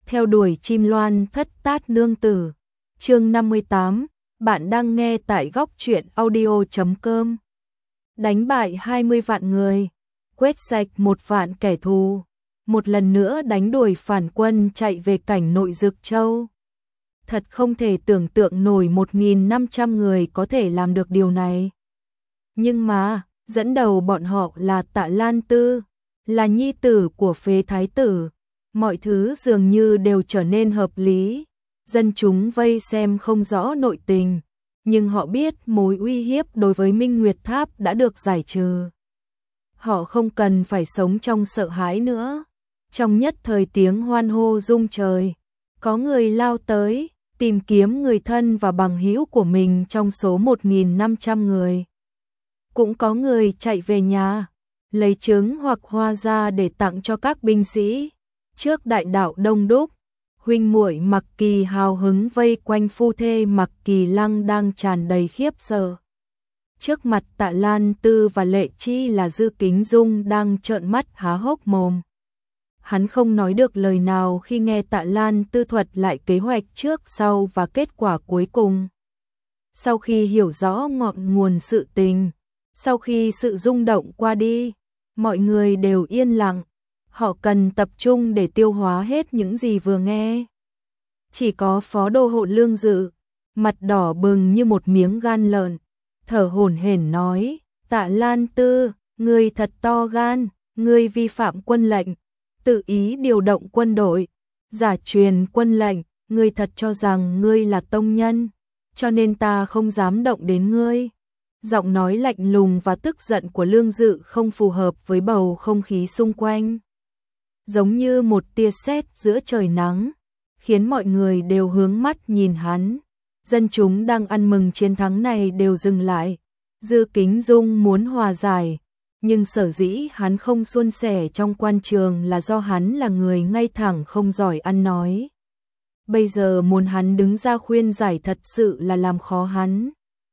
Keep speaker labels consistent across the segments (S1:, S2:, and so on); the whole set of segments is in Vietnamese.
S1: theo đuổi chim loan thất tát nương tử. Chương 58, bạn đang nghe tại góc truyện audio.com. Đánh bại 20 vạn người, quét sạch 1 vạn kẻ thù, một lần nữa đánh đuổi phản quân chạy về cảnh nội Dực Châu. Thật không thể tưởng tượng nổi 1.500 người có thể làm được điều này. Nhưng mà, dẫn đầu bọn họ là Tạ Lan Tư, là nhi tử của Phế Thái tử. Mọi thứ dường như đều trở nên hợp lý. Dân chúng vây xem không rõ nội tình, nhưng họ biết mối uy hiếp đối với Minh Nguyệt Tháp đã được giải trừ. Họ không cần phải sống trong sợ hãi nữa. Trong nhất thời tiếng hoan hô rung trời, có người lao tới, tìm kiếm người thân và bằng hữu của mình trong số 1.500 người. Cũng có người chạy về nhà, lấy trứng hoặc hoa ra để tặng cho các binh sĩ. Trước đại đạo đông đúc, huynh muội Mặc Kỳ hào hứng vây quanh phu thê Mặc Kỳ Lăng đang tràn đầy khiếp sợ. Trước mặt Tạ Lan Tư và Lệ Chi là Dư Kính Dung đang trợn mắt há hốc mồm. Hắn không nói được lời nào khi nghe Tạ Lan Tư thuật lại kế hoạch trước sau và kết quả cuối cùng. Sau khi hiểu rõ ngọn nguồn sự tình, sau khi sự rung động qua đi, mọi người đều yên lặng. Họ cần tập trung để tiêu hóa hết những gì vừa nghe. Chỉ có phó đô hộ Lương Dự, mặt đỏ bừng như một miếng gan lợn, thở hổn hển nói: Tạ Lan Tư, ngươi thật to gan, ngươi vi phạm quân lệnh, tự ý điều động quân đội, giả truyền quân lệnh, ngươi thật cho rằng ngươi là tông nhân, cho nên ta không dám động đến ngươi. Giọng nói lạnh lùng và tức giận của Lương Dự không phù hợp với bầu không khí xung quanh. Giống như một tia sét giữa trời nắng, khiến mọi người đều hướng mắt nhìn hắn. Dân chúng đang ăn mừng chiến thắng này đều dừng lại. Dư Kính Dung muốn hòa giải, nhưng sở dĩ hắn không suôn sẻ trong quan trường là do hắn là người ngay thẳng không giỏi ăn nói. Bây giờ muốn hắn đứng ra khuyên giải thật sự là làm khó hắn.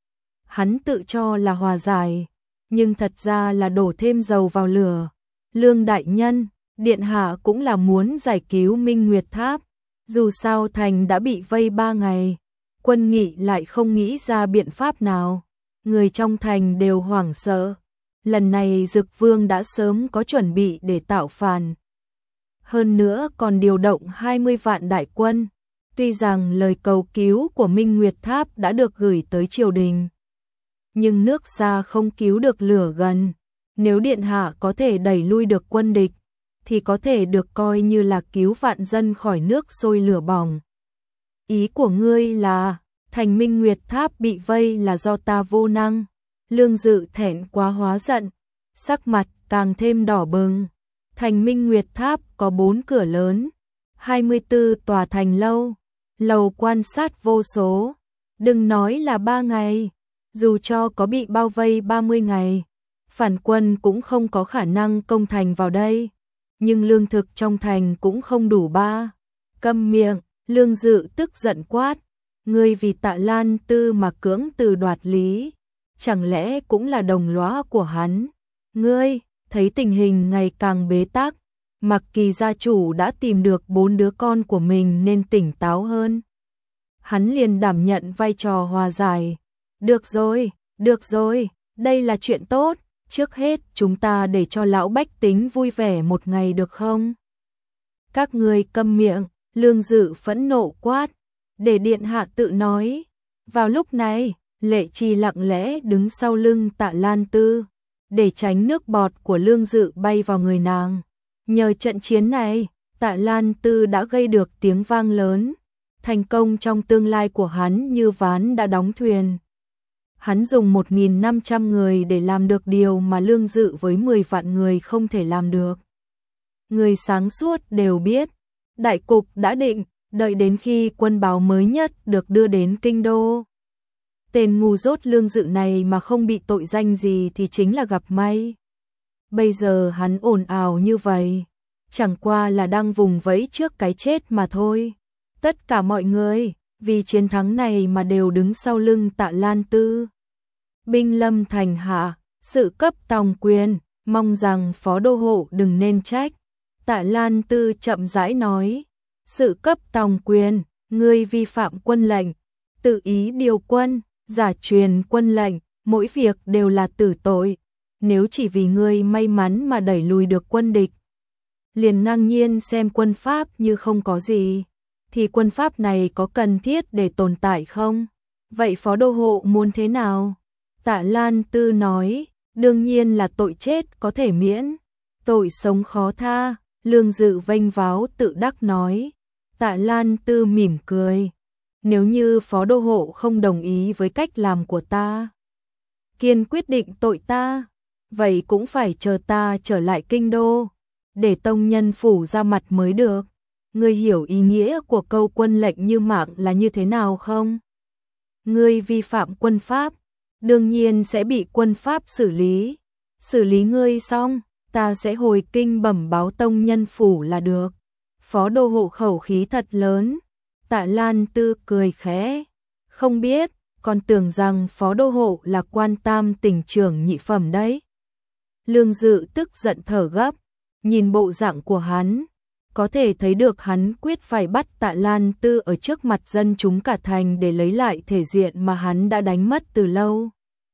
S1: Hắn tự cho là hòa giải, nhưng thật ra là đổ thêm dầu vào lửa. Lương đại nhân, điện hạ cũng là muốn giải cứu Minh Nguyệt Tháp. Dù sao thành đã bị vây 3 ngày, quân nghị lại không nghĩ ra biện pháp nào. Người trong thành đều hoảng sợ. Lần này Dực Vương đã sớm có chuẩn bị để tạo phản. Hơn nữa còn điều động 20 vạn đại quân. Tuy rằng lời cầu cứu của Minh Nguyệt Tháp đã được gửi tới triều đình, nhưng nước xa không cứu được lửa gần. Nếu điện hạ có thể đẩy lui được quân địch, thì có thể được coi như là cứu vạn dân khỏi nước sôi lửa bỏng. Ý của ngươi là, thành Minh Nguyệt Tháp bị vây là do ta vô năng. Lương Dự thẹn quá hóa giận, sắc mặt càng thêm đỏ bừng. Thành Minh Nguyệt Tháp có 4 cửa lớn, 24 tòa thành lâu, lầu quan sát vô số. Đừng nói là 3 ngày, dù cho có bị bao vây 30 ngày, phản quân cũng không có khả năng công thành vào đây. Nhưng lương thực trong thành cũng không đủ 3. Câm miệng, Lương Dự tức giận quát. Ngươi vì Tạ Lan Tư mà cưỡng từ đoạt lý, chẳng lẽ cũng là đồng lõa của hắn? Ngươi, thấy tình hình ngày càng bế tắc, Mặc Kỳ gia chủ đã tìm được 4 đứa con của mình nên tỉnh táo hơn. Hắn liền đảm nhận vai trò hòa giải. Được rồi, đây là chuyện tốt. Trước hết chúng ta để cho lão bách tính vui vẻ một ngày được không? Các ngươi câm miệng, Lương Dự phẫn nộ quát, để điện hạ tự nói. Vào lúc này, Lệ Chi lặng lẽ đứng sau lưng Tạ Lan Tư, để tránh nước bọt của Lương Dự bay vào người nàng. Nhờ trận chiến này, Tạ Lan Tư đã gây được tiếng vang lớn, thành công trong tương lai của hắn như ván đã đóng thuyền. Hắn dùng 1.500 người để làm được điều mà Lương Dự với 10 vạn người không thể làm được. Người sáng suốt đều biết, đại cục đã định, đợi đến khi quân báo mới nhất được đưa đến kinh đô. Tên ngu dốt Lương Dự này mà không bị tội danh gì thì chính là gặp may. Bây giờ hắn ồn ào như vậy, chẳng qua là đang vùng vẫy trước cái chết mà thôi. Tất cả mọi người, vì chiến thắng này mà đều đứng sau lưng Tạ Lan Tư. Binh lâm thành hạ, sự cấp tòng quyền, mong rằng phó đô hộ đừng nên trách. Tạ Lan Tư chậm rãi nói, sự cấp tòng quyền, ngươi vi phạm quân lệnh, tự ý điều quân, giả truyền quân lệnh, mỗi việc đều là tử tội. Nếu chỉ vì ngươi may mắn mà đẩy lùi được quân địch, liền ngang nhiên xem quân pháp như không có gì, thì quân pháp này có cần thiết để tồn tại không? Vậy phó đô hộ muốn thế nào? Tạ Lan Tư nói, đương nhiên là tội chết có thể miễn, tội sống khó tha. Lương Dự vênh váo tự đắc nói. Tạ Lan Tư mỉm cười, nếu như phó đô hộ không đồng ý với cách làm của ta, kiên quyết định tội ta, vậy cũng phải chờ ta trở lại kinh đô, để tông nhân phủ ra mặt mới được. Ngươi hiểu ý nghĩa của câu quân lệnh như mạng là như thế nào không? Ngươi vi phạm quân pháp, đương nhiên sẽ bị quân pháp xử lý ngươi xong, ta sẽ hồi kinh bẩm báo tông nhân phủ là được. Phó đô hộ khẩu khí thật lớn. Tạ Lan Tư cười khẽ, không biết, còn tưởng rằng phó đô hộ là quan tam tỉnh trưởng nhị phẩm đấy. Lương Dự tức giận thở gấp, nhìn bộ dạng của hắn, có thể thấy được hắn quyết phải bắt Tạ Lan Tư ở trước mặt dân chúng cả thành để lấy lại thể diện mà hắn đã đánh mất từ lâu.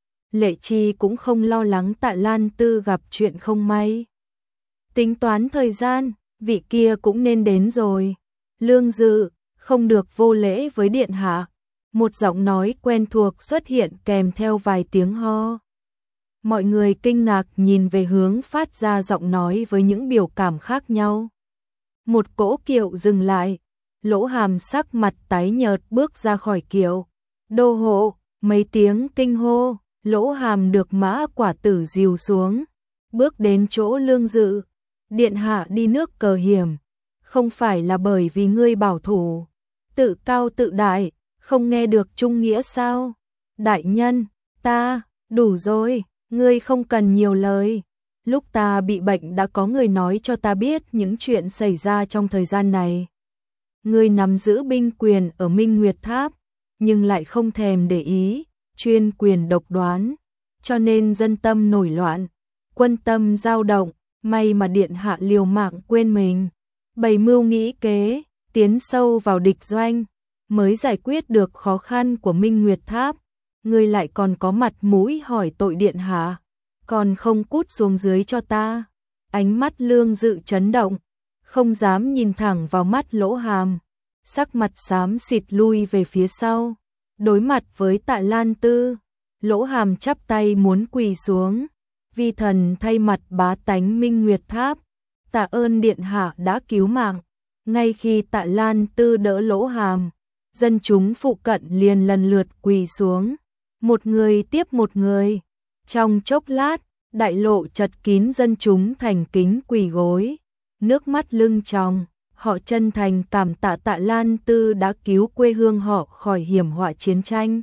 S1: Lệ Chi cũng không lo lắng Tạ Lan Tư gặp chuyện không may. Tính toán thời gian, vị kia cũng nên đến rồi. Lương Dự, không được vô lễ với điện hạ. Một giọng nói quen thuộc xuất hiện kèm theo vài tiếng ho. Mọi người kinh ngạc nhìn về hướng phát ra giọng nói với những biểu cảm khác nhau. Một cỗ kiệu dừng lại, Lỗ Hàm sắc mặt tái nhợt bước ra khỏi kiệu. Đô hộ, mấy tiếng kinh hô, Lỗ Hàm được Mã Quả Tử dìu xuống, bước đến chỗ Lương Dự. Điện hạ đi nước cờ hiểm, không phải là bởi vì ngươi bảo thủ, tự cao tự đại, không nghe được trung nghĩa sao? Đại nhân, ta, đủ rồi, ngươi không cần nhiều lời. Lúc ta bị bệnh đã có người nói cho ta biết những chuyện xảy ra trong thời gian này. Ngươi nắm giữ binh quyền ở Minh Nguyệt Tháp, nhưng lại không thèm để ý, chuyên quyền độc đoán, cho nên dân tâm nổi loạn, quân tâm dao động, may mà điện hạ liều mạng quên mình, bày mưu nghĩ kế, tiến sâu vào địch doanh, mới giải quyết được khó khăn của Minh Nguyệt Tháp. Ngươi lại còn có mặt mũi hỏi tội điện hạ, còn không cút xuống dưới cho ta. Ánh mắt Lương Dự chấn động, không dám nhìn thẳng vào mắt Lỗ Hàm, sắc mặt xám xịt lui về phía sau. Đối mặt với Tạ Lan Tư, Lỗ Hàm chắp tay muốn quỳ xuống. Vi thần thay mặt bá tánh Minh Nguyệt Tháp, tạ ơn điện hạ đã cứu mạng. Ngay khi Tạ Lan Tư đỡ Lỗ Hàm, dân chúng phụ cận liền lần lượt quỳ xuống, một người tiếp một người. Trong chốc lát, đại lộ chật kín dân chúng thành kính quỳ gối, nước mắt lưng tròng, họ chân thành cảm tạ Tạ Lan Tư đã cứu quê hương họ khỏi hiểm họa chiến tranh.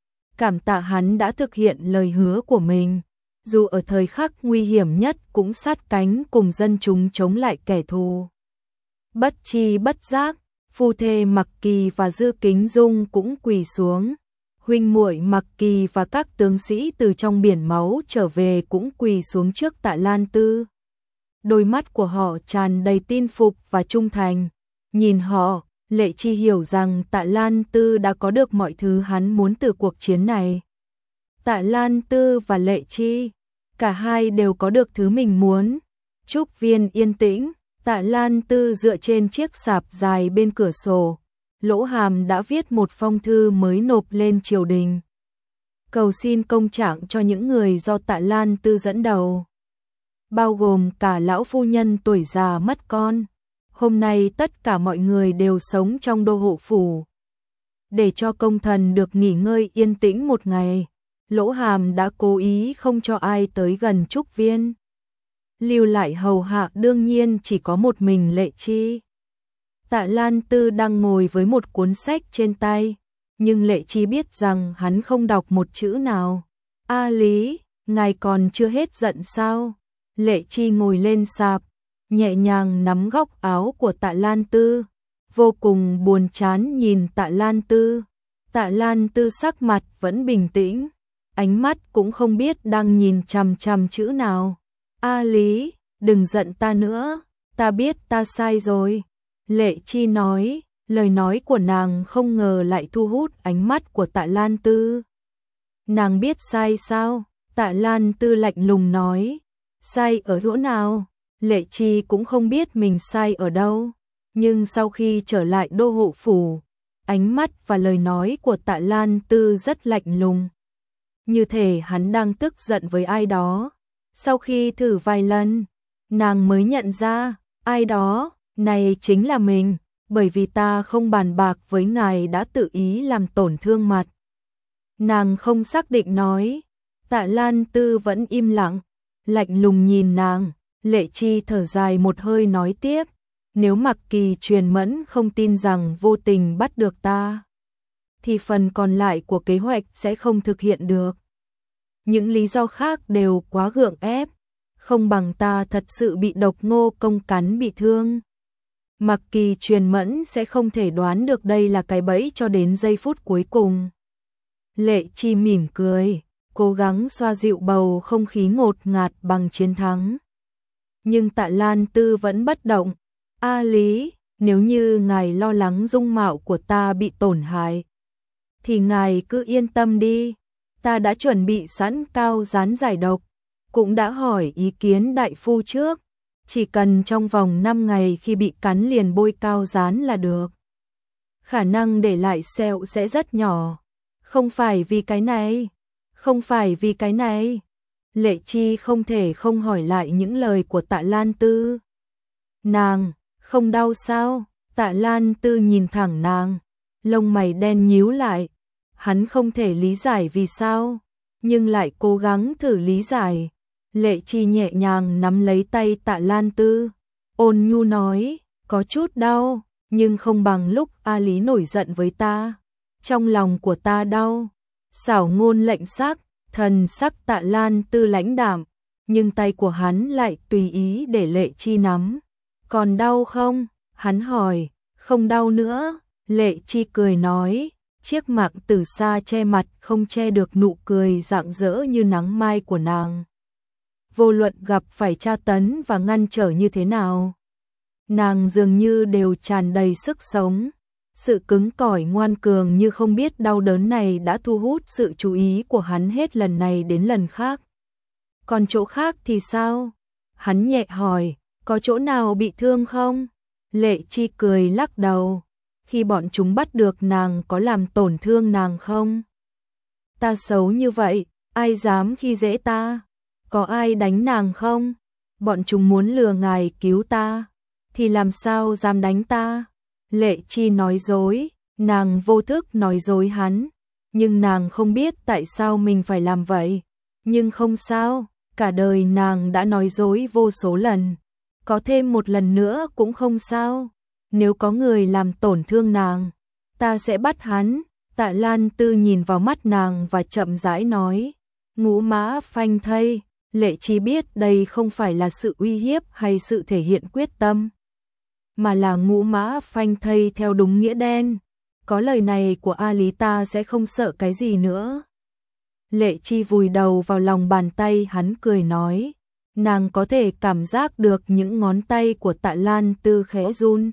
S1: Cảm tạ hắn đã thực hiện lời hứa của mình, dù ở thời khắc nguy hiểm nhất cũng sát cánh cùng dân chúng chống lại kẻ thù. Bất chi bất giác, phu thê Mặc Kỳ và Dư Kính Dung cũng quỳ xuống. Huynh muội Mặc Kỳ và các tướng sĩ từ trong biển máu trở về cũng quỳ xuống trước Tạ Lan Tư. Đôi mắt của họ tràn đầy tin phục và trung thành. Nhìn họ, Lệ Chi hiểu rằng Tạ Lan Tư đã có được mọi thứ hắn muốn từ cuộc chiến này. Tạ Lan Tư và Lệ Chi, cả hai đều có được thứ mình muốn. Trúc viên yên tĩnh, Tạ Lan Tư dựa trên chiếc sạp dài bên cửa sổ. Lỗ Hàm đã viết một phong thư mới nộp lên triều đình, cầu xin công trạng cho những người do Tạ Lan Tư dẫn đầu, bao gồm cả lão phu nhân tuổi già mất con. Hôm nay tất cả mọi người đều sống trong đô hộ phủ. Để cho công thần được nghỉ ngơi yên tĩnh một ngày, Lỗ Hàm đã cố ý không cho ai tới gần Trúc viên. Lưu lại hầu hạ đương nhiên chỉ có một mình Lệ Chi. Tạ Lan Tư đang ngồi với một cuốn sách trên tay, nhưng Lệ Chi biết rằng hắn không đọc một chữ nào. A Lý, ngài còn chưa hết giận sao? Lệ Chi ngồi lên sạp, nhẹ nhàng nắm góc áo của Tạ Lan Tư, vô cùng buồn chán nhìn Tạ Lan Tư. Tạ Lan Tư sắc mặt vẫn bình tĩnh, ánh mắt cũng không biết đang nhìn chằm chằm chữ nào. A Lý, đừng giận ta nữa, ta biết ta sai rồi. Lệ Chi nói, lời nói của nàng không ngờ lại thu hút ánh mắt của Tạ Lan Tư. Nàng biết sai sao? Tạ Lan Tư lạnh lùng nói, sai ở chỗ nào? Lệ Chi cũng không biết mình sai ở đâu, nhưng sau khi trở lại đô hộ phủ, ánh mắt và lời nói của Tạ Lan Tư rất lạnh lùng. Như thể hắn đang tức giận với ai đó. Sau khi thử vài lần, nàng mới nhận ra, ai đó, này chính là mình, bởi vì ta không bàn bạc với ngài đã tự ý làm tổn thương mặt. Nàng không xác định nói, Tạ Lan Tư vẫn im lặng, lạnh lùng nhìn nàng. Lệ Chi thở dài một hơi nói tiếp, nếu Mặc Kỳ Truyền Mẫn không tin rằng vô tình bắt được ta, thì phần còn lại của kế hoạch sẽ không thực hiện được. Những lý do khác đều quá gượng ép, không bằng ta thật sự bị độc Ngô Công cắn bị thương. Mặc Kỳ Truyền Mẫn sẽ không thể đoán được đây là cái bẫy cho đến giây phút cuối cùng. Lệ Chi mỉm cười, cố gắng xoa dịu bầu không khí ngột ngạt bằng chiến thắng. Nhưng Tạ Lan Tư vẫn bất động. A Lý, nếu như ngài lo lắng dung mạo của ta bị tổn hại, thì ngài cứ yên tâm đi. Ta đã chuẩn bị sẵn cao rán giải độc, cũng đã hỏi ý kiến đại phu trước. Chỉ cần trong vòng 5 ngày khi bị cắn liền bôi cao rán là được. Khả năng để lại sẹo sẽ rất nhỏ. Không phải vì cái này, không phải vì cái này. Lệ Chi không thể không hỏi lại những lời của Tạ Lan Tư. Nàng, không đau sao? Tạ Lan Tư nhìn thẳng nàng, lông mày đen nhíu lại. Hắn không thể lý giải vì sao, nhưng lại cố gắng thử lý giải. Lệ Chi nhẹ nhàng nắm lấy tay Tạ Lan Tư, ôn nhu nói, có chút đau, nhưng không bằng lúc A Lý nổi giận với ta. Trong lòng của ta đau. Xảo ngôn lệnh sắc, thần sắc Tạ Lan Tư lãnh đạm, nhưng tay của hắn lại tùy ý để Lệ Chi nắm. Còn đau không? Hắn hỏi. Không đau nữa. Lệ Chi cười nói, chiếc mạc từ xa che mặt không che được nụ cười rạng rỡ như nắng mai của nàng. Vô luận gặp phải tra tấn và ngăn trở như thế nào, nàng dường như đều tràn đầy sức sống. Sự cứng cỏi ngoan cường như không biết đau đớn này đã thu hút sự chú ý của hắn hết lần này đến lần khác. Còn chỗ khác thì sao? Hắn nhẹ hỏi, có chỗ nào bị thương không? Lệ Chi cười lắc đầu. Khi bọn chúng bắt được nàng có làm tổn thương nàng không? Ta xấu như vậy, ai dám khi dễ ta? Có ai đánh nàng không? Bọn chúng muốn lừa ngài cứu ta, thì làm sao dám đánh ta? Lệ Chi nói dối, nàng vô thức nói dối hắn, nhưng nàng không biết tại sao mình phải làm vậy. Nhưng không sao, cả đời nàng đã nói dối vô số lần, có thêm một lần nữa cũng không sao. Nếu có người làm tổn thương nàng, ta sẽ bắt hắn. Tạ Lan Tư nhìn vào mắt nàng và chậm rãi nói, Ngũ Mã Phanh Thây. Lệ Chi biết đây không phải là sự uy hiếp hay sự thể hiện quyết tâm, mà là Ngũ Mã Phanh Thây theo đúng nghĩa đen. Có lời này của A Lý ta sẽ không sợ cái gì nữa. Lệ Chi vùi đầu vào lòng bàn tay hắn cười nói, nàng có thể cảm giác được những ngón tay của Tạ Lan Tư khẽ run.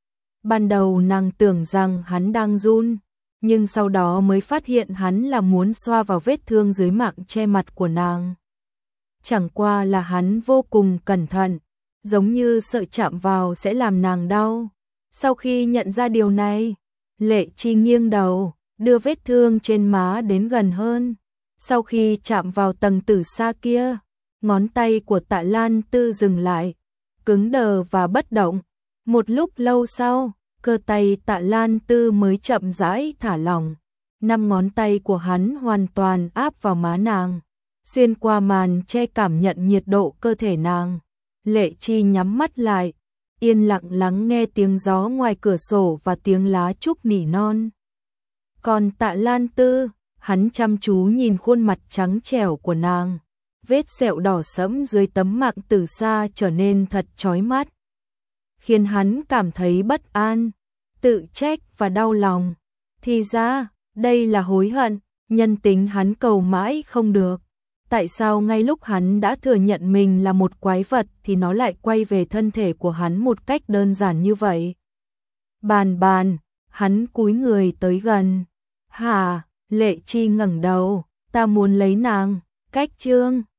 S1: Ban đầu nàng tưởng rằng hắn đang run, nhưng sau đó mới phát hiện hắn là muốn xoa vào vết thương dưới mạng che mặt của nàng. Chẳng qua là hắn vô cùng cẩn thận, giống như sợ chạm vào sẽ làm nàng đau. Sau khi nhận ra điều này, Lệ Chi nghiêng đầu, đưa vết thương trên má đến gần hơn. Sau khi chạm vào tầng tử sa kia, ngón tay của Tạ Lan Tư dừng lại, cứng đờ và bất động. Một lúc lâu sau, cơ tay Tạ Lan Tư mới chậm rãi thả lỏng. 5 ngón tay của hắn hoàn toàn áp vào má nàng, xuyên qua màn che cảm nhận nhiệt độ cơ thể nàng. Lệ Chi nhắm mắt lại, yên lặng lắng nghe tiếng gió ngoài cửa sổ và tiếng lá trúc nỉ non. Còn Tạ Lan Tư, hắn chăm chú nhìn khuôn mặt trắng trẻo của nàng. Vết sẹo đỏ sẫm dưới tấm mạng từ xa trở nên thật chói mắt, khiến hắn cảm thấy bất an, tự trách và đau lòng. Thì ra, đây là hối hận, nhân tính hắn cầu mãi không được. Tại sao ngay lúc hắn đã thừa nhận mình là một quái vật thì nó lại quay về thân thể của hắn một cách đơn giản như vậy? Bàn bàn, hắn cúi người tới gần. Hả, Lệ Chi ngẩng đầu, ta muốn lấy nàng, cách Trương